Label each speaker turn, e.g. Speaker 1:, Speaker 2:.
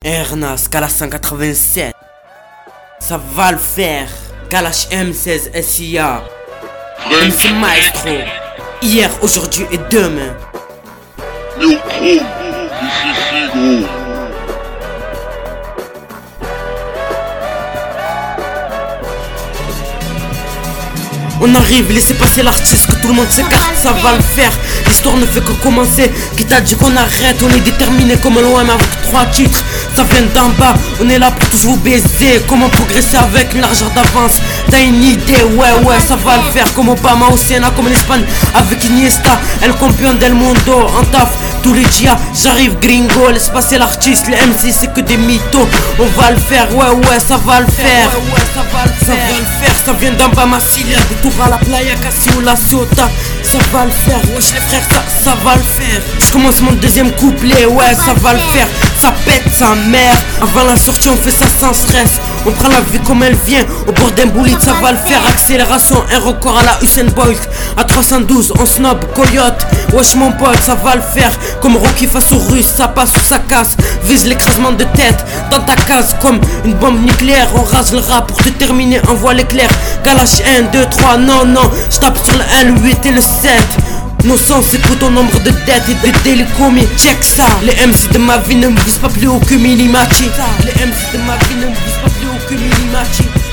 Speaker 1: Ernest, Kalash 187. Ça va le faire. Kalash M16 SIA. MC Maestro. Hier, aujourd'hui et demain.
Speaker 2: Néochrome, ici gros.
Speaker 1: On arrive, laissez passer l'artiste, que tout le monde s'écarte, ça va le faire. L'histoire ne fait que commencer. Qui t'a dit qu'on arrête? On est déterminé comme l'OM avec 3 titres. Ça vient d'en bas, on est là pour tous vous baiser. Comment progresser avec une largeur d'avance? T'as une idée? Ouais, ça va le faire. Comme Obama au Sénat, comme l'Espagne avec Iniesta. El Campeón del Mundo, en taf tous les dias. J'arrive gringo, laisse passer l'artiste. Les MC c'est que des mythos. On va le faire, ouais, ça va le faire. Ça va le faire, ça vient d'en bas ma filière. À la playa, Cassi ou la Ciota. Ça va le faire, wesh les frères, ça va le faire. Je commence mon deuxième couplet, ouais ça va le faire. Ça pète sa mère. Avant la sortie on fait ça sans stress. On prend la vie comme elle vient. Au bord d'un bolide ça va le faire. Accélération, un record à la Usain Bolt. À 312 on snob, coyote. Wesh mon pote ça va le faire. Comme Rocky face aux Russes, ça passe ou ça casse. Vise l'écrasement de tête dans ta case comme une bombe nucléaire. On rase le rap pour te terminer, envoie l'éclair. Kalash 1, 2, 3, non, je tape sur le 1, le 8 et le 7. Nos sens écoutent au nombre de dettes et de délits commis. Check ça. Les MC de ma vie ne me visent pas plus haut que Minimachi. Les MC de ma vie ne me visent pas plus haut que Minimachi.